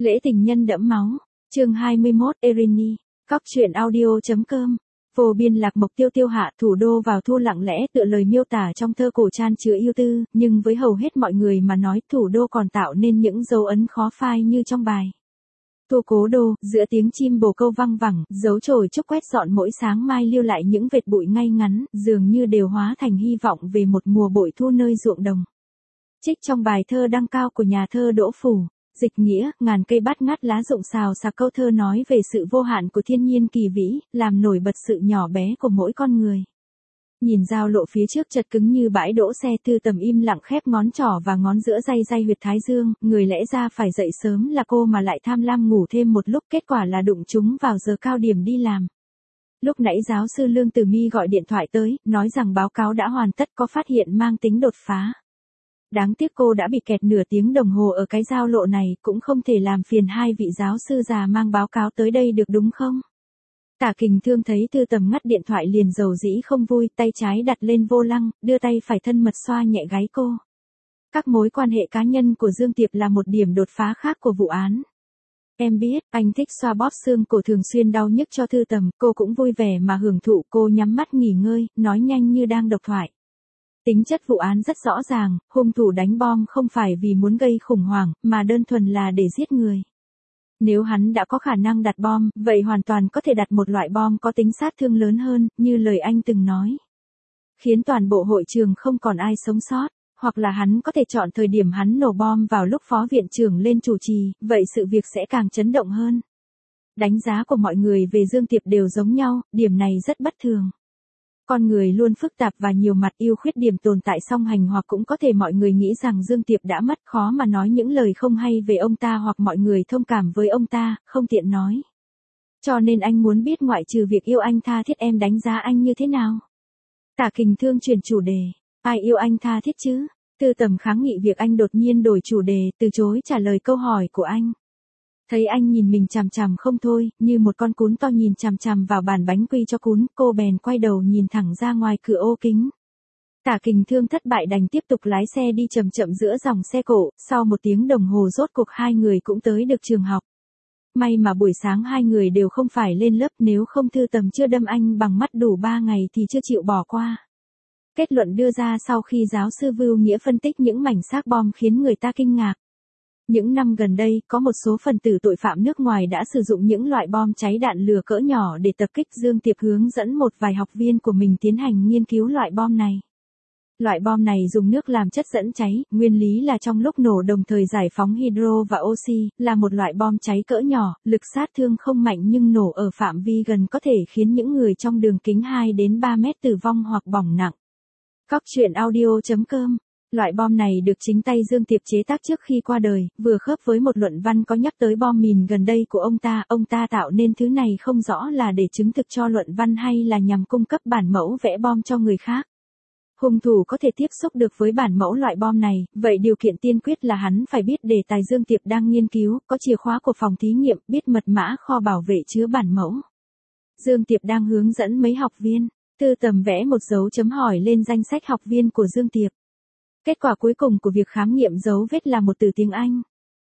Lễ tình nhân đẫm máu, chương 21, Erini, Cóc truyện audio.com. Vô biên lạc mộc tiêu tiêu hạ, thủ đô vào thu lặng lẽ tựa lời miêu tả trong thơ cổ chan chứa yêu tư, nhưng với hầu hết mọi người mà nói thủ đô còn tạo nên những dấu ấn khó phai như trong bài. Thu cố đô, giữa tiếng chim bồ câu văng vẳng, dấu chổi trúc quét dọn mỗi sáng mai lưu lại những vệt bụi ngay ngắn, dường như đều hóa thành hy vọng về một mùa bội thu nơi ruộng đồng. Trích trong bài thơ đăng cao của nhà thơ Đỗ Phủ. Dịch nghĩa, ngàn cây bát ngát lá rụng xào xạc, câu thơ nói về sự vô hạn của thiên nhiên kỳ vĩ, làm nổi bật sự nhỏ bé của mỗi con người. Nhìn giao lộ phía trước chật cứng như bãi đỗ xe, Tư Tầm im lặng khép ngón trỏ và ngón giữa day huyệt thái dương, người lẽ ra phải dậy sớm là cô mà lại tham lam ngủ thêm một lúc, kết quả là đụng chúng vào giờ cao điểm đi làm. Lúc nãy giáo sư Lương Tử My gọi điện thoại tới, nói rằng báo cáo đã hoàn tất, có phát hiện mang tính đột phá. Đáng tiếc cô đã bị kẹt nửa tiếng đồng hồ ở cái giao lộ này, cũng không thể làm phiền hai vị giáo sư già mang báo cáo tới đây được đúng không? Tả Kình Thương thấy Tư Tầm ngắt điện thoại liền dầu dĩ không vui, tay trái đặt lên vô lăng, đưa tay phải thân mật xoa nhẹ gáy cô. Các mối quan hệ cá nhân của Dương Tiệp là một điểm đột phá khác của vụ án. Em biết, anh thích xoa bóp xương cổ thường xuyên đau nhức cho Tư Tầm, cô cũng vui vẻ mà hưởng thụ, cô nhắm mắt nghỉ ngơi, nói nhanh như đang độc thoại. Tính chất vụ án rất rõ ràng, hung thủ đánh bom không phải vì muốn gây khủng hoảng, mà đơn thuần là để giết người. Nếu hắn đã có khả năng đặt bom, vậy hoàn toàn có thể đặt một loại bom có tính sát thương lớn hơn, như lời anh từng nói. Khiến toàn bộ hội trường không còn ai sống sót, hoặc là hắn có thể chọn thời điểm hắn nổ bom vào lúc phó viện trưởng lên chủ trì, vậy sự việc sẽ càng chấn động hơn. Đánh giá của mọi người về Dương Tiệp đều giống nhau, điểm này rất bất thường. Con người luôn phức tạp và nhiều mặt, yêu khuyết điểm tồn tại song hành, hoặc cũng có thể mọi người nghĩ rằng Dương Tiệp đã mất, khó mà nói những lời không hay về ông ta, hoặc mọi người thông cảm với ông ta, không tiện nói. Cho nên anh muốn biết ngoại trừ việc yêu anh tha thiết, em đánh giá anh như thế nào? Tả Kình Thương chuyển chủ đề. Ai yêu anh tha thiết chứ? Tư Tầm kháng nghị việc anh đột nhiên đổi chủ đề, từ chối trả lời câu hỏi của anh. Thấy anh nhìn mình chằm chằm không thôi, như một con cún to nhìn chằm chằm vào bàn bánh quy cho cún, cô bèn quay đầu nhìn thẳng ra ngoài cửa ô kính. Tả Kình Thương thất bại đành tiếp tục lái xe đi chậm chậm giữa dòng xe cộ, sau một tiếng đồng hồ rốt cuộc hai người cũng tới được trường học. May mà buổi sáng hai người đều không phải lên lớp, nếu không Tư Tầm chưa đâm anh bằng mắt đủ 3 ngày thì chưa chịu bỏ qua. Kết luận đưa ra sau khi giáo sư Vưu Nghĩa phân tích những mảnh xác bom khiến người ta kinh ngạc. Những năm gần đây, có một số phần tử tội phạm nước ngoài đã sử dụng những loại bom cháy đạn lửa cỡ nhỏ để tập kích. Dương Tiệp hướng dẫn một vài học viên của mình tiến hành nghiên cứu loại bom này. Loại bom này dùng nước làm chất dẫn cháy, nguyên lý là trong lúc nổ đồng thời giải phóng hydro và oxy, là một loại bom cháy cỡ nhỏ, lực sát thương không mạnh nhưng nổ ở phạm vi gần có thể khiến những người trong đường kính 2 đến 3 mét tử vong hoặc bỏng nặng. Cóc truyện audio.com. Loại bom này được chính tay Dương Tiệp chế tác trước khi qua đời, vừa khớp với một luận văn có nhắc tới bom mìn gần đây của ông ta tạo nên thứ này không rõ là để chứng thực cho luận văn hay là nhằm cung cấp bản mẫu vẽ bom cho người khác. Hung thủ có thể tiếp xúc được với bản mẫu loại bom này, vậy điều kiện tiên quyết là hắn phải biết đề tài Dương Tiệp đang nghiên cứu, có chìa khóa của phòng thí nghiệm, biết mật mã kho bảo vệ chứa bản mẫu. Dương Tiệp đang hướng dẫn mấy học viên, Tư Tầm vẽ một dấu chấm hỏi lên danh sách học viên của Dương Tiệp. Kết quả cuối cùng của việc khám nghiệm dấu vết là một từ tiếng Anh.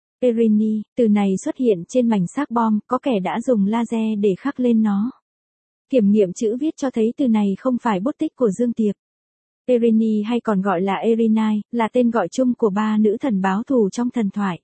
Erini, từ này xuất hiện trên mảnh xác bom, có kẻ đã dùng laser để khắc lên nó. Kiểm nghiệm chữ viết cho thấy từ này không phải bút tích của Dương Tiệp. Erini hay còn gọi là Erinai, là tên gọi chung của 3 nữ thần báo thù trong thần thoại.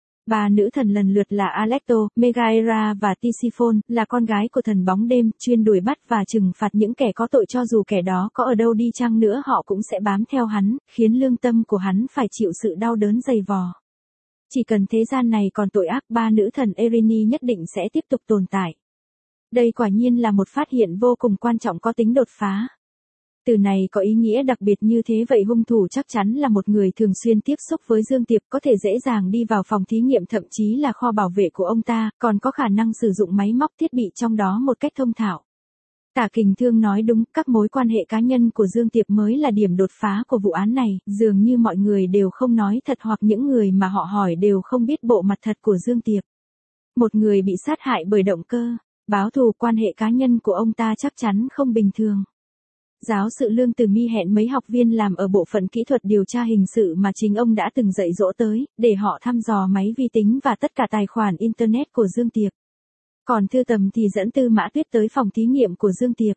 3 nữ thần lần lượt là Alecto, Megaera và Tisiphone, là con gái của thần bóng đêm, chuyên đuổi bắt và trừng phạt những kẻ có tội, cho dù kẻ đó có ở đâu đi chăng nữa họ cũng sẽ bám theo hắn, khiến lương tâm của hắn phải chịu sự đau đớn dày vò. Chỉ cần thế gian này còn tội ác, 3 nữ thần Erini nhất định sẽ tiếp tục tồn tại. Đây quả nhiên là một phát hiện vô cùng quan trọng, có tính đột phá. Từ này có ý nghĩa đặc biệt như thế, vậy hung thủ chắc chắn là một người thường xuyên tiếp xúc với Dương Tiệp, có thể dễ dàng đi vào phòng thí nghiệm, thậm chí là kho bảo vệ của ông ta, còn có khả năng sử dụng máy móc thiết bị trong đó một cách thông thạo. Tả Kình Thương nói đúng, các mối quan hệ cá nhân của Dương Tiệp mới là điểm đột phá của vụ án này, dường như mọi người đều không nói thật, hoặc những người mà họ hỏi đều không biết bộ mặt thật của Dương Tiệp. Một người bị sát hại bởi động cơ báo thù, quan hệ cá nhân của ông ta chắc chắn không bình thường. Giáo sự Lương Từ My hẹn mấy học viên làm ở bộ phận kỹ thuật điều tra hình sự mà chính ông đã từng dạy dỗ tới, để họ thăm dò máy vi tính và tất cả tài khoản Internet của Dương Tiệp. Còn Thư Tầm thì dẫn Tư Mã Tuyết tới phòng thí nghiệm của Dương Tiệp.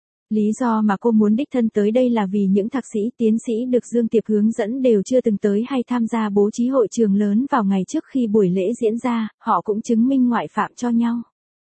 Lý do mà cô muốn đích thân tới đây là vì những thạc sĩ, tiến sĩ được Dương Tiệp hướng dẫn đều chưa từng tới hay tham gia bố trí hội trường lớn vào ngày trước khi buổi lễ diễn ra, họ cũng chứng minh ngoại phạm cho nhau.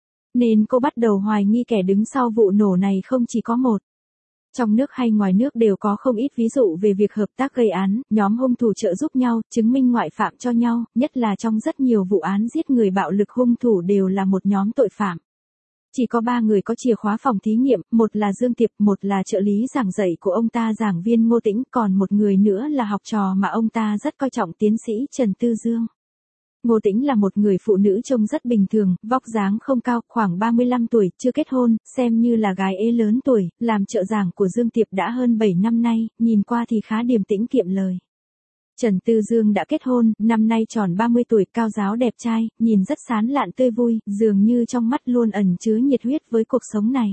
Nên cô bắt đầu hoài nghi kẻ đứng sau vụ nổ này không chỉ có một. Trong nước hay ngoài nước đều có không ít ví dụ về việc hợp tác gây án, nhóm hung thủ trợ giúp nhau, chứng minh ngoại phạm cho nhau, nhất là trong rất nhiều vụ án giết người bạo lực hung thủ đều là một nhóm tội phạm. Chỉ có 3 người có chìa khóa phòng thí nghiệm, một là Dương Tiệp, một là trợ lý giảng dạy của ông ta giảng viên Ngô Tĩnh, còn một người nữa là học trò mà ông ta rất coi trọng tiến sĩ Trần Tư Dương. Ngô Tĩnh là một người phụ nữ trông rất bình thường, vóc dáng không cao, khoảng 35 tuổi, chưa kết hôn, xem như là gái ế lớn tuổi, làm trợ giảng của Dương Tiệp đã hơn 7 năm nay, nhìn qua thì khá điềm tĩnh kiệm lời. Trần Tư Dương đã kết hôn, năm nay tròn 30 tuổi, cao ráo đẹp trai, nhìn rất sán lạn tươi vui, dường như trong mắt luôn ẩn chứa nhiệt huyết với cuộc sống này.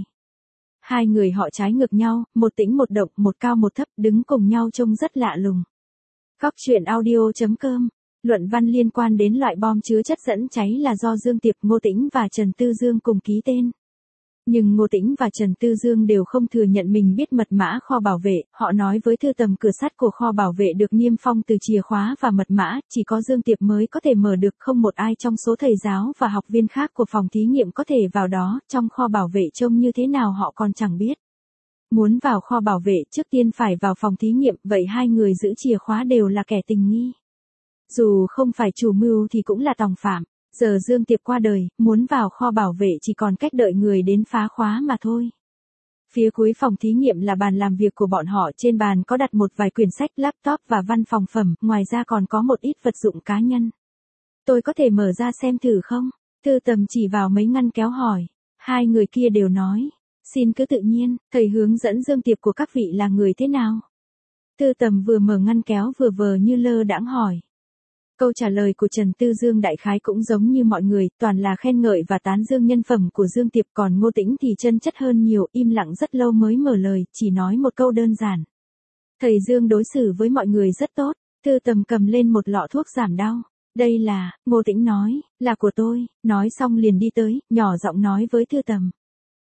Hai người họ trái ngược nhau, một tĩnh một động, một cao một thấp, đứng cùng nhau trông rất lạ lùng. Góc truyện audio.com. Luận văn liên quan đến loại bom chứa chất dẫn cháy là do Dương Tiệp, Ngô Tĩnh và Trần Tư Dương cùng ký tên. Nhưng Ngô Tĩnh và Trần Tư Dương đều không thừa nhận mình biết mật mã kho bảo vệ, họ nói với Thư Tầm cửa sắt của kho bảo vệ được niêm phong từ chìa khóa và mật mã, chỉ có Dương Tiệp mới có thể mở được, không một ai trong số thầy giáo và học viên khác của phòng thí nghiệm có thể vào đó, trong kho bảo vệ trông như thế nào họ còn chẳng biết. Muốn vào kho bảo vệ trước tiên phải vào phòng thí nghiệm, vậy hai người giữ chìa khóa đều là kẻ tình nghi. Dù không phải chủ mưu thì cũng là tòng phạm. Giờ Dương Tiệp qua đời, muốn vào kho bảo vệ chỉ còn cách đợi người đến phá khóa mà thôi. Phía cuối phòng thí nghiệm là bàn làm việc của bọn họ, trên bàn có đặt một vài quyển sách, laptop và văn phòng phẩm, ngoài ra còn có một ít vật dụng cá nhân. Tôi có thể mở ra xem thử không? Thư Tầm chỉ vào mấy ngăn kéo hỏi. Hai người kia đều nói. Xin cứ tự nhiên, thầy hướng dẫn Dương Tiệp của các vị là người thế nào? Thư Tầm vừa mở ngăn kéo vừa vờ như lơ đãng hỏi. Câu trả lời của Trần Tư Dương đại khái cũng giống như mọi người, toàn là khen ngợi và tán dương nhân phẩm của Dương Tiệp, còn Ngô Tĩnh thì chân chất hơn nhiều, im lặng rất lâu mới mở lời, chỉ nói một câu đơn giản. Thầy Dương đối xử với mọi người rất tốt. Thư Tầm cầm lên một lọ thuốc giảm đau. Đây là, Ngô Tĩnh nói, là của tôi, nói xong liền đi tới, nhỏ giọng nói với Thư Tầm.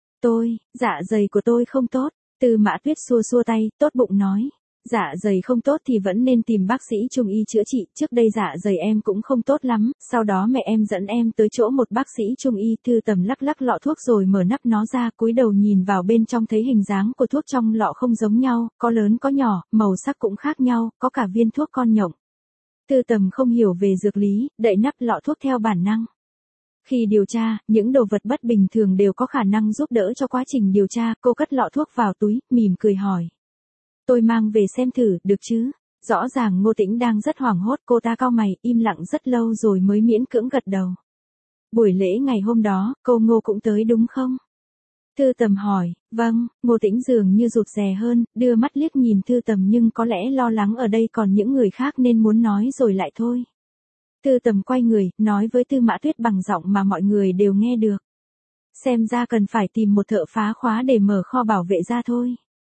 Dạ dày của tôi không tốt. Tư Mã Tuyết xua xua tay, tốt bụng nói. Dạ dày không tốt thì vẫn nên tìm bác sĩ trung y chữa trị, trước đây dạ dày em cũng không tốt lắm, sau đó mẹ em dẫn em tới chỗ một bác sĩ trung y. Thư Tầm lắc lắc lọ thuốc rồi mở nắp nó ra, cúi đầu nhìn vào bên trong thấy hình dáng của thuốc trong lọ không giống nhau, có lớn có nhỏ, màu sắc cũng khác nhau, có cả viên thuốc con nhộng. Thư Tầm không hiểu về dược lý, đậy nắp lọ thuốc theo bản năng. Khi điều tra, những đồ vật bất bình thường đều có khả năng giúp đỡ cho quá trình điều tra, cô cất lọ thuốc vào túi, mỉm cười hỏi. Tôi mang về xem thử, được chứ? Rõ ràng Ngô Tĩnh đang rất hoảng hốt, cô ta cau mày, im lặng rất lâu rồi mới miễn cưỡng gật đầu. Buổi lễ ngày hôm đó, cô Ngô cũng tới đúng không? Thư Tầm hỏi, vâng. Ngô Tĩnh dường như rụt rè hơn, đưa mắt liếc nhìn Thư Tầm nhưng có lẽ lo lắng ở đây còn những người khác nên muốn nói rồi lại thôi. Thư Tầm quay người, nói với Tư Mã Tuyết bằng giọng mà mọi người đều nghe được. Xem ra cần phải tìm một thợ phá khóa để mở kho bảo vệ ra thôi.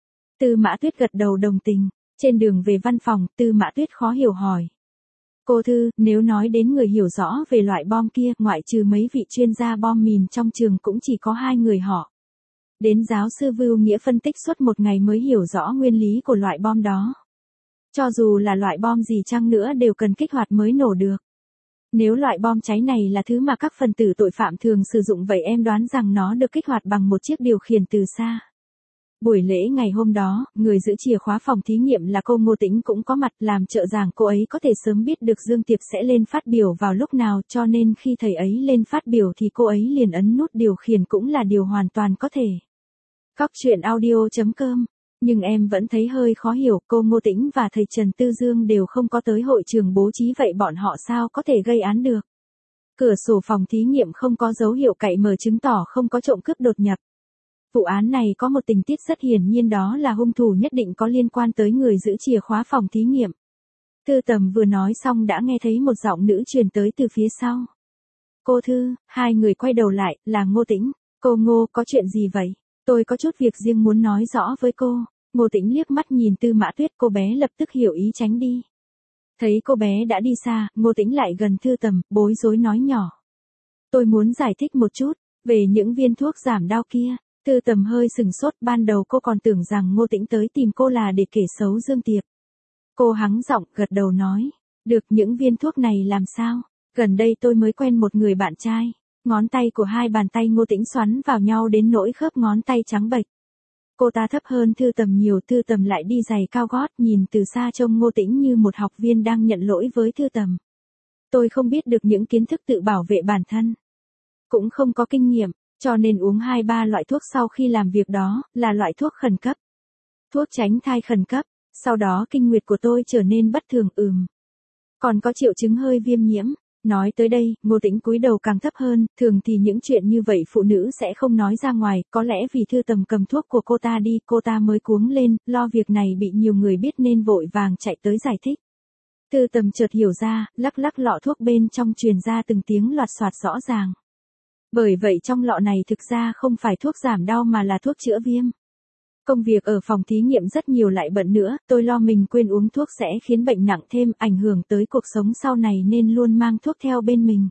Tư Mã Tuyết gật đầu đồng tình. Trên đường về văn phòng, Tư Mã Tuyết khó hiểu hỏi. Cô Thư, nếu nói đến người hiểu rõ về loại bom kia, ngoại trừ mấy vị chuyên gia bom mìn trong trường cũng chỉ có 2 người họ. Đến giáo sư Vưu Nghĩa phân tích suốt một ngày mới hiểu rõ nguyên lý của loại bom đó. Cho dù là loại bom gì chăng nữa đều cần kích hoạt mới nổ được. Nếu loại bom cháy này là thứ mà các phần tử tội phạm thường sử dụng vậy em đoán rằng nó được kích hoạt bằng một chiếc điều khiển từ xa. Buổi lễ ngày hôm đó, người giữ chìa khóa phòng thí nghiệm là cô Ngô Tĩnh cũng có mặt, làm trợ giảng cô ấy có thể sớm biết được Dương Tiệp sẽ lên phát biểu vào lúc nào, cho nên khi thầy ấy lên phát biểu thì cô ấy liền ấn nút điều khiển, cũng là điều hoàn toàn có thể. Góc truyện audio.com. Nhưng em vẫn thấy hơi khó hiểu, cô Ngô Tĩnh và thầy Trần Tư Dương đều không có tới hội trường bố trí, vậy bọn họ sao có thể gây án được? Cửa sổ phòng thí nghiệm không có dấu hiệu cậy mở chứng tỏ không có trộm cướp đột nhập. Vụ án này có một tình tiết rất hiển nhiên, đó là hung thủ nhất định có liên quan tới người giữ chìa khóa phòng thí nghiệm. Thư Tầm vừa nói xong đã nghe thấy một giọng nữ truyền tới từ phía sau. Cô Thư. Hai người quay đầu lại, là Ngô Tĩnh. Cô Ngô, có chuyện gì vậy? Tôi có chút việc riêng muốn nói rõ với cô. Ngô Tĩnh liếc mắt nhìn Tư Mã Tuyết, cô bé lập tức hiểu ý tránh đi. Thấy cô bé đã đi xa, Ngô Tĩnh lại gần Thư Tầm, bối rối nói nhỏ. Tôi muốn giải thích một chút, về những viên thuốc giảm đau kia. Thư Tầm hơi sừng sốt, ban đầu cô còn tưởng rằng Ngô Tĩnh tới tìm cô là để kể xấu Dương Tiệp. Cô hắng giọng, gật đầu nói. Được, những viên thuốc này làm sao? Gần đây tôi mới quen một người bạn trai. Ngón tay của hai bàn tay Ngô Tĩnh xoắn vào nhau đến nỗi khớp ngón tay trắng bệch. Cô ta thấp hơn Thư Tầm nhiều, Thư Tầm lại đi giày cao gót, nhìn từ xa trông Ngô Tĩnh như một học viên đang nhận lỗi với Thư Tầm. Tôi không biết được những kiến thức tự bảo vệ bản thân. Cũng không có kinh nghiệm, cho nên uống 2-3 loại thuốc sau khi làm việc đó, là loại thuốc khẩn cấp. Thuốc tránh thai khẩn cấp, sau đó kinh nguyệt của tôi trở nên bất thường. Còn có triệu chứng hơi viêm nhiễm. Nói tới đây, Ngô Tĩnh cúi đầu càng thấp hơn, thường thì những chuyện như vậy phụ nữ sẽ không nói ra ngoài, có lẽ vì Thư Tầm cầm thuốc của cô ta đi, cô ta mới cuống lên, lo việc này bị nhiều người biết nên vội vàng chạy tới giải thích. Thư Tầm chợt hiểu ra, lắc lắc lọ thuốc bên trong truyền ra từng tiếng loạt soạt rõ ràng. Bởi vậy trong lọ này thực ra không phải thuốc giảm đau mà là thuốc chữa viêm. Công việc ở phòng thí nghiệm rất nhiều lại bận nữa, tôi lo mình quên uống thuốc sẽ khiến bệnh nặng thêm, ảnh hưởng tới cuộc sống sau này nên luôn mang thuốc theo bên mình.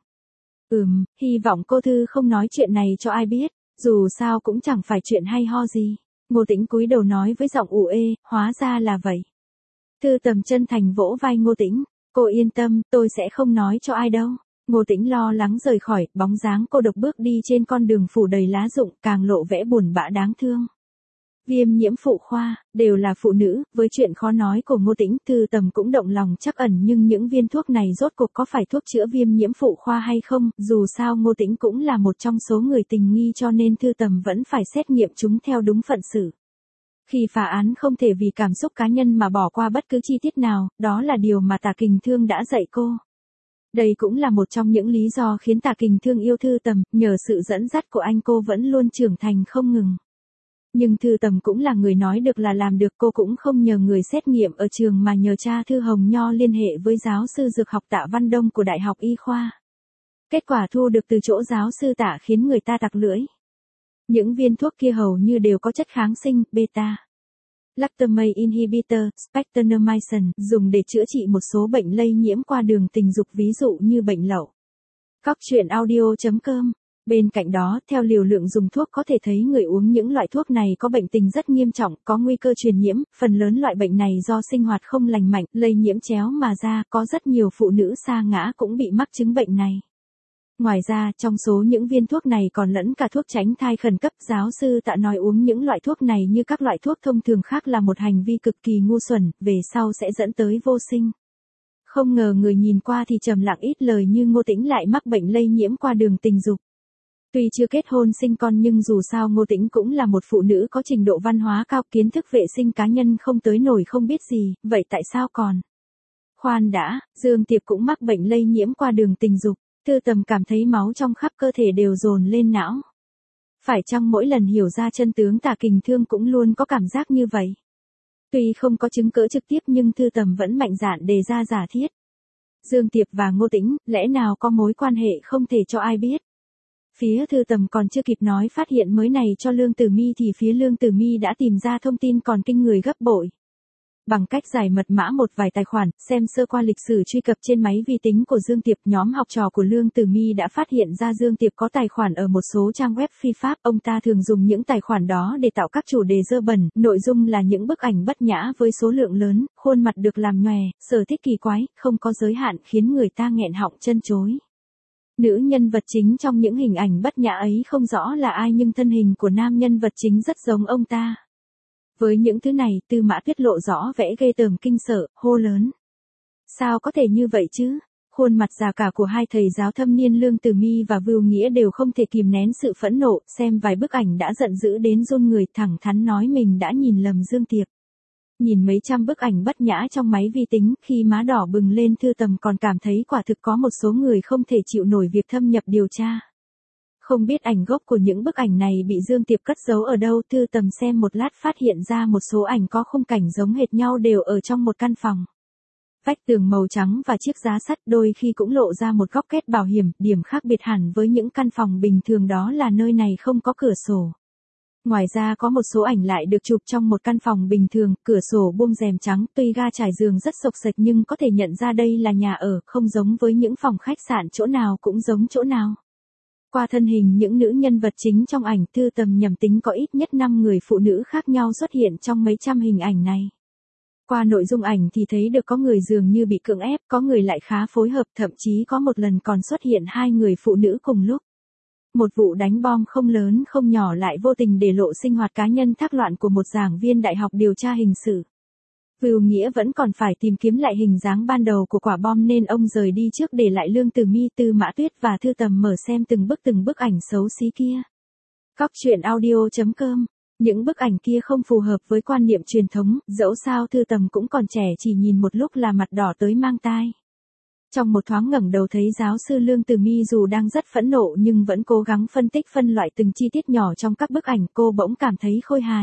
Hy vọng cô Thư không nói chuyện này cho ai biết, dù sao cũng chẳng phải chuyện hay ho gì. Ngô Tĩnh cúi đầu nói với giọng ủ ê, hóa ra là vậy. Thư Tầm chân thành vỗ vai Ngô Tĩnh, cô yên tâm, tôi sẽ không nói cho ai đâu. Ngô Tĩnh lo lắng rời khỏi, bóng dáng cô độc bước đi trên con đường phủ đầy lá rụng, càng lộ vẻ buồn bã đáng thương. Viêm nhiễm phụ khoa, đều là phụ nữ, với chuyện khó nói của Ngô Tĩnh, Thư Tầm cũng động lòng trắc ẩn, nhưng những viên thuốc này rốt cuộc có phải thuốc chữa viêm nhiễm phụ khoa hay không, dù sao Ngô Tĩnh cũng là một trong số người tình nghi cho nên Thư Tầm vẫn phải xét nghiệm chúng theo đúng phận xử. Khi phá án không thể vì cảm xúc cá nhân mà bỏ qua bất cứ chi tiết nào, đó là điều mà Tả Kình Thương đã dạy cô. Đây cũng là một trong những lý do khiến Tả Kình Thương yêu Thư Tầm, nhờ sự dẫn dắt của anh cô vẫn luôn trưởng thành không ngừng. Nhưng Thư Tầm cũng là người nói được là làm được, cô cũng không nhờ người xét nghiệm ở trường mà nhờ cha Thư Hồng Nho liên hệ với giáo sư dược học Tạ Văn Đông của Đại học Y khoa. Kết quả thu được từ chỗ giáo sư Tạ khiến người ta tặc lưỡi. Những viên thuốc kia hầu như đều có chất kháng sinh, beta lactamase inhibitor, spectramycin, dùng để chữa trị một số bệnh lây nhiễm qua đường tình dục, ví dụ như bệnh lậu. Các truyện audio.com. Bên cạnh đó, theo liều lượng dùng thuốc có thể thấy người uống những loại thuốc này có bệnh tình rất nghiêm trọng, có nguy cơ truyền nhiễm, phần lớn loại bệnh này do sinh hoạt không lành mạnh, lây nhiễm chéo mà ra, có rất nhiều phụ nữ sa ngã cũng bị mắc chứng bệnh này. Ngoài ra, trong số những viên thuốc này còn lẫn cả thuốc tránh thai khẩn cấp, giáo sư Tạ nói uống những loại thuốc này như các loại thuốc thông thường khác là một hành vi cực kỳ ngu xuẩn, về sau sẽ dẫn tới vô sinh. Không ngờ người nhìn qua thì trầm lặng ít lời như Ngô Tĩnh lại mắc bệnh lây nhiễm qua đường tình dục. Tuy chưa kết hôn sinh con nhưng dù sao Ngô Tĩnh cũng là một phụ nữ có trình độ văn hóa cao, kiến thức vệ sinh cá nhân không tới nổi không biết gì, vậy tại sao còn? Khoan đã, Dương Tiệp cũng mắc bệnh lây nhiễm qua đường tình dục. Thư Tầm cảm thấy máu trong khắp cơ thể đều dồn lên não. Phải chăng mỗi lần hiểu ra chân tướng Tả Kình Thương cũng luôn có cảm giác như vậy? Tuy không có chứng cớ trực tiếp nhưng Thư Tầm vẫn mạnh dạn đề ra giả thiết. Dương Tiệp và Ngô Tĩnh, lẽ nào có mối quan hệ không thể cho ai biết? Phía Thư Tầm còn chưa kịp nói phát hiện mới này cho Lương Tử Mi thì phía Lương Tử Mi đã tìm ra thông tin còn kinh người gấp bội. Bằng cách giải mật mã một vài tài khoản, xem sơ qua lịch sử truy cập trên máy vi tính của Dương Tiệp, nhóm học trò của Lương Tử Mi đã phát hiện ra Dương Tiệp có tài khoản ở một số trang web phi pháp, ông ta thường dùng những tài khoản đó để tạo các chủ đề dơ bẩn, nội dung là những bức ảnh bất nhã với số lượng lớn, khuôn mặt được làm nhòe, sở thích kỳ quái, không có giới hạn khiến người ta nghẹn họng chân chối. Nữ nhân vật chính trong những hình ảnh bất nhã ấy không rõ là ai nhưng thân hình của nam nhân vật chính rất giống ông ta. Với những thứ này, Tư Mã Tuyết lộ rõ vẻ ghê tởm kinh sợ, hô lớn. Sao có thể như vậy chứ? Khuôn mặt già cả của hai thầy giáo thâm niên Lương Tử Mi và Vưu Nghĩa đều không thể kìm nén sự phẫn nộ, xem vài bức ảnh đã giận dữ đến run người, thẳng thắn nói mình đã nhìn lầm Dương Tiệp. Nhìn mấy trăm bức ảnh bất nhã trong máy vi tính, khi má đỏ bừng lên Thư Tầm còn cảm thấy quả thực có một số người không thể chịu nổi việc thâm nhập điều tra. Không biết ảnh gốc của những bức ảnh này bị Dương Tiệp cất giấu ở đâu, Thư Tầm xem một lát phát hiện ra một số ảnh có khung cảnh giống hệt nhau đều ở trong một căn phòng. Vách tường màu trắng và chiếc giá sắt đôi khi cũng lộ ra một góc kết bảo hiểm, điểm khác biệt hẳn với những căn phòng bình thường đó là nơi này không có cửa sổ. Ngoài ra có một số ảnh lại được chụp trong một căn phòng bình thường, cửa sổ buông rèm trắng, tuy ga trải giường rất xộc xệch nhưng có thể nhận ra đây là nhà ở, không giống với những phòng khách sạn chỗ nào cũng giống chỗ nào. Qua thân hình những nữ nhân vật chính trong ảnh, Thư Tầm nhầm tính có ít nhất 5 người phụ nữ khác nhau xuất hiện trong mấy trăm hình ảnh này. Qua nội dung ảnh thì thấy được có người dường như bị cưỡng ép, có người lại khá phối hợp, thậm chí có một lần còn xuất hiện 2 người phụ nữ cùng lúc. Một vụ đánh bom không lớn không nhỏ lại vô tình để lộ sinh hoạt cá nhân thác loạn của một giảng viên đại học điều tra hình sự. Vưu Nghĩa vẫn còn phải tìm kiếm lại hình dáng ban đầu của quả bom nên ông rời đi trước để lại Lương Tử My, Tư Mã Tuyết và Thư Tầm mở xem từng bức ảnh xấu xí kia. Cóc truyện audio.com. Những bức ảnh kia không phù hợp với quan niệm truyền thống, dẫu sao Thư Tầm cũng còn trẻ, chỉ nhìn một lúc là mặt đỏ tới mang tai. Trong một thoáng ngẩng đầu thấy giáo sư Lương Tử My dù đang rất phẫn nộ nhưng vẫn cố gắng phân tích phân loại từng chi tiết nhỏ trong các bức ảnh, cô bỗng cảm thấy khôi hài.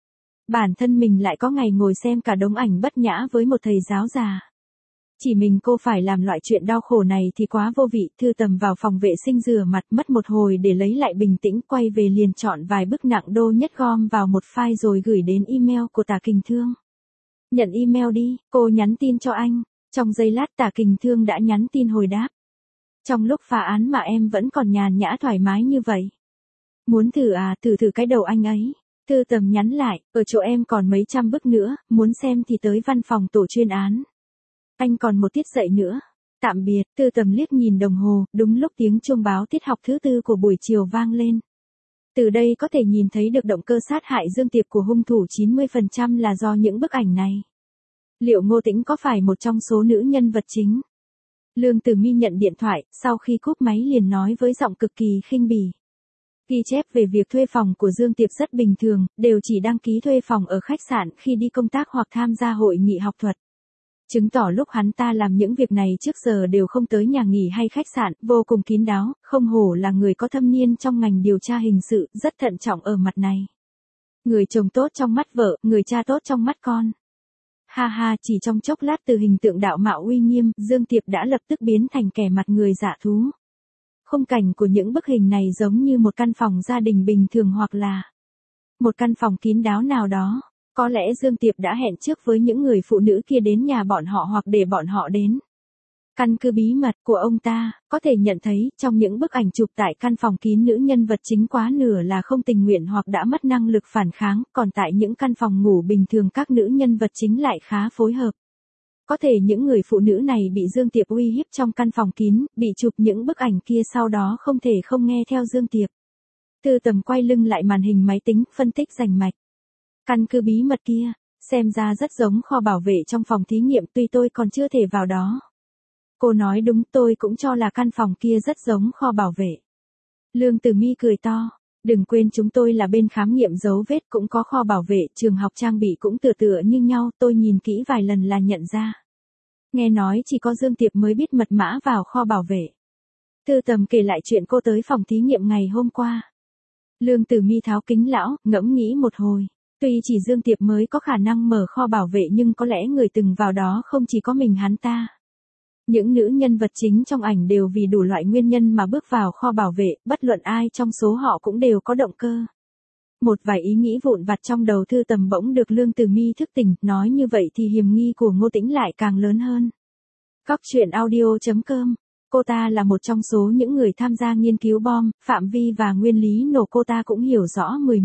Bản thân mình lại có ngày ngồi xem cả đống ảnh bất nhã với một thầy giáo già. Chỉ mình cô phải làm loại chuyện đau khổ này thì quá vô vị. Thư Tầm vào phòng vệ sinh rửa mặt, mất một hồi để lấy lại bình tĩnh, quay về liền chọn vài bức nặng đô nhất gom vào một file rồi gửi đến email của Tả Kình Thương. Nhận email đi, cô nhắn tin cho anh. Trong giây lát Tả Kình Thương đã nhắn tin hồi đáp. Trong lúc phá án mà em vẫn còn nhàn nhã thoải mái như vậy. Muốn thử à, thử cái đầu anh ấy. Thư Tầm nhắn lại, ở chỗ em còn mấy trăm bức nữa, muốn xem thì tới văn phòng tổ chuyên án. Anh còn một tiết dạy nữa. Tạm biệt. Thư Tầm liếc nhìn đồng hồ, đúng lúc tiếng chuông báo tiết học thứ tư của buổi chiều vang lên. Từ đây có thể nhìn thấy được động cơ sát hại Dương Tiệp của hung thủ 90% là do những bức ảnh này. Liệu Ngô Tĩnh có phải một trong số nữ nhân vật chính? Lương Tử My nhận điện thoại, sau khi cúp máy liền nói với giọng cực kỳ khinh bỉ. Ghi chép về việc thuê phòng của Dương Tiệp rất bình thường, đều chỉ đăng ký thuê phòng ở khách sạn khi đi công tác hoặc tham gia hội nghị học thuật. Chứng tỏ lúc hắn ta làm những việc này trước giờ đều không tới nhà nghỉ hay khách sạn, vô cùng kín đáo, không hổ là người có thâm niên trong ngành điều tra hình sự, rất thận trọng ở mặt này. Người chồng tốt trong mắt vợ, người cha tốt trong mắt con. Ha ha, chỉ trong chốc lát từ hình tượng đạo mạo uy nghiêm, Dương Tiệp đã lập tức biến thành kẻ mặt người dạ thú. Khung cảnh của những bức hình này giống như một căn phòng gia đình bình thường hoặc là một căn phòng kín đáo nào đó. Có lẽ Dương Tiệp đã hẹn trước với những người phụ nữ kia đến nhà bọn họ hoặc để bọn họ đến. Căn cứ bí mật của ông ta, có thể nhận thấy trong những bức ảnh chụp tại căn phòng kín nữ nhân vật chính quá nửa là không tình nguyện hoặc đã mất năng lực phản kháng, còn tại những căn phòng ngủ bình thường các nữ nhân vật chính lại khá phối hợp. Có thể những người phụ nữ này bị Dương Tiệp uy hiếp trong căn phòng kín, bị chụp những bức ảnh kia sau đó không thể không nghe theo Dương Tiệp. Thư Tầm quay lưng lại màn hình máy tính, phân tích rành mạch. Căn cứ bí mật kia, xem ra rất giống kho bảo vệ trong phòng thí nghiệm, tuy tôi còn chưa thể vào đó. Cô nói đúng, tôi cũng cho là căn phòng kia rất giống kho bảo vệ. Lương Tử My cười to. Đừng quên chúng tôi là bên khám nghiệm dấu vết cũng có kho bảo vệ, trường học trang bị cũng tựa như nhau, tôi nhìn kỹ vài lần là nhận ra. Nghe nói chỉ có Dương Tiệp mới biết mật mã vào kho bảo vệ. Thư Tầm kể lại chuyện cô tới phòng thí nghiệm ngày hôm qua. Lương Tử My tháo kính lão, ngẫm nghĩ một hồi. Tuy chỉ Dương Tiệp mới có khả năng mở kho bảo vệ nhưng có lẽ người từng vào đó không chỉ có mình hắn ta. Những nữ nhân vật chính trong ảnh đều vì đủ loại nguyên nhân mà bước vào kho bảo vệ, bất luận ai trong số họ cũng đều có động cơ. Một vài ý nghĩ vụn vặt trong đầu Thư Tầm bỗng được Lương Tử My thức tỉnh, nói như vậy thì hiểm nghi của Ngô Tĩnh lại càng lớn hơn. Cóc truyện audio.com. Cô ta là một trong số những người tham gia nghiên cứu bom, phạm vi và nguyên lý nổ cô ta cũng hiểu rõ mười.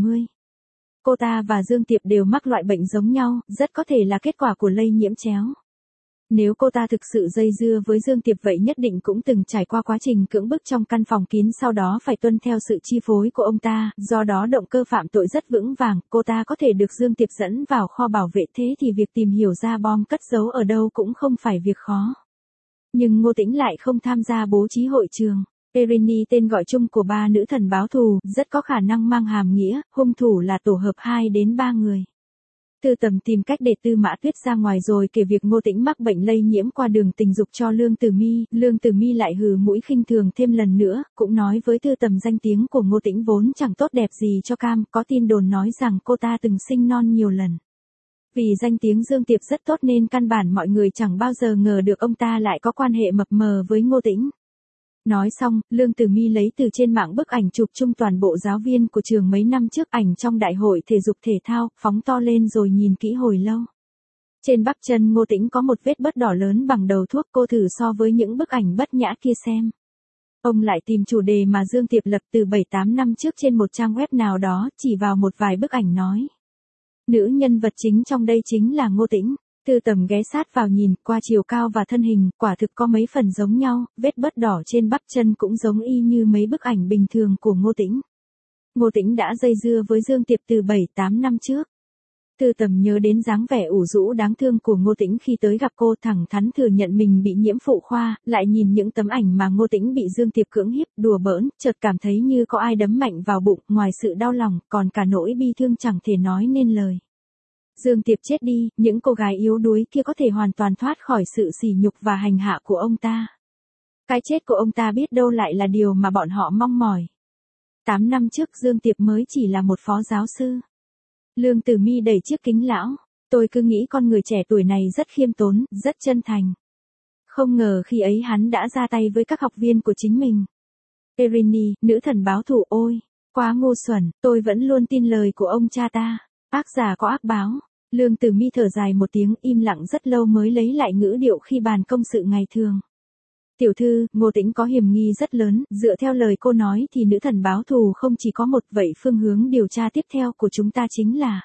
Cô ta và Dương Tiệp đều mắc loại bệnh giống nhau, rất có thể là kết quả của lây nhiễm chéo. Nếu cô ta thực sự dây dưa với Dương Tiệp vậy nhất định cũng từng trải qua quá trình cưỡng bức trong căn phòng kín, sau đó phải tuân theo sự chi phối của ông ta, do đó động cơ phạm tội rất vững vàng, cô ta có thể được Dương Tiệp dẫn vào kho bảo vệ, thế thì việc tìm hiểu ra bom cất giấu ở đâu cũng không phải việc khó. Nhưng Ngô Tĩnh lại không tham gia bố trí hội trường. Irene, tên gọi chung của ba nữ thần báo thù, rất có khả năng mang hàm nghĩa, hung thủ là tổ hợp 2 đến 3 người. Thư Tầm tìm cách để Tư Mã Tuyết ra ngoài rồi kể việc Ngô Tĩnh mắc bệnh lây nhiễm qua đường tình dục cho Lương Tử My. Lương Tử My lại hừ mũi khinh thường thêm lần nữa, cũng nói với Thư Tầm danh tiếng của Ngô Tĩnh vốn chẳng tốt đẹp gì cho cam, có tin đồn nói rằng cô ta từng sinh non nhiều lần. Vì danh tiếng Dương Tiệp rất tốt nên căn bản mọi người chẳng bao giờ ngờ được ông ta lại có quan hệ mập mờ với Ngô Tĩnh. Nói xong, Lương Tử My lấy từ trên mạng bức ảnh chụp chung toàn bộ giáo viên của trường mấy năm trước, ảnh trong đại hội thể dục thể thao, phóng to lên rồi nhìn kỹ hồi lâu. Trên bắp chân Ngô Tĩnh có một vết bớt đỏ lớn bằng đầu thuốc, cô thử so với những bức ảnh bất nhã kia xem. Ông lại tìm chủ đề mà Dương Tiệp lập từ 7-8 năm trước trên một trang web nào đó, chỉ vào một vài bức ảnh nói. Nữ nhân vật chính trong đây chính là Ngô Tĩnh. Tư Tầm ghé sát vào nhìn, qua chiều cao và thân hình, quả thực có mấy phần giống nhau, vết bớt đỏ trên bắp chân cũng giống y như mấy bức ảnh bình thường của Ngô Tĩnh. Ngô Tĩnh đã dây dưa với Dương Tiệp từ 7-8 năm trước. Tư Tầm nhớ đến dáng vẻ ủ rũ đáng thương của Ngô Tĩnh khi tới gặp cô, thẳng thắn thừa nhận mình bị nhiễm phụ khoa, lại nhìn những tấm ảnh mà Ngô Tĩnh bị Dương Tiệp cưỡng hiếp, đùa bỡn, chợt cảm thấy như có ai đấm mạnh vào bụng, ngoài sự đau lòng, còn cả nỗi bi thương chẳng thể nói nên lời. Dương Tiệp chết đi, những cô gái yếu đuối kia có thể hoàn toàn thoát khỏi sự sỉ nhục và hành hạ của ông ta. Cái chết của ông ta biết đâu lại là điều mà bọn họ mong mỏi. 8 năm trước Dương Tiệp mới chỉ là một phó giáo sư. Lương Tử My đẩy chiếc kính lão. Tôi cứ nghĩ con người trẻ tuổi này rất khiêm tốn, rất chân thành. Không ngờ khi ấy hắn đã ra tay với các học viên của chính mình. Erini, nữ thần báo thù, ôi, quá ngu xuẩn, tôi vẫn luôn tin lời của ông cha ta. Ác giả có ác báo. Lương Tử My thở dài một tiếng, im lặng rất lâu mới lấy lại ngữ điệu khi bàn công sự ngày thường. Tiểu thư, Ngô Tĩnh có hiểm nghi rất lớn, dựa theo lời cô nói thì nữ thần báo thù không chỉ có một, vậy phương hướng điều tra tiếp theo của chúng ta chính là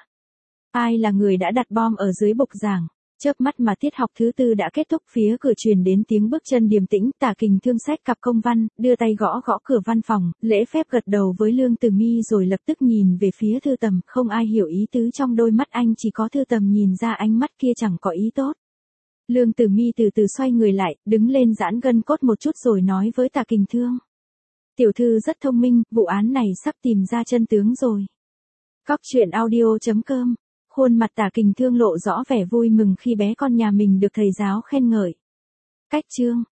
ai là người đã đặt bom ở dưới bục giảng. Chớp mắt mà tiết học thứ 4 đã kết thúc, phía cửa truyền đến tiếng bước chân điềm tĩnh, Tả Kình Thương xách cặp công văn, đưa tay gõ gõ cửa văn phòng, lễ phép gật đầu với Lương Tử My rồi lập tức nhìn về phía Thư Tầm, không ai hiểu ý tứ trong đôi mắt anh, chỉ có Thư Tầm nhìn ra ánh mắt kia chẳng có ý tốt. Lương Tử My từ từ xoay người lại, đứng lên giãn gân cốt một chút rồi nói với Tả Kình Thương. Tiểu thư rất thông minh, vụ án này sắp tìm ra chân tướng rồi. Cóc truyện audio.com. Khuôn mặt Tả Kình Thương lộ rõ vẻ vui mừng khi bé con nhà mình được thầy giáo khen ngợi. Cách chương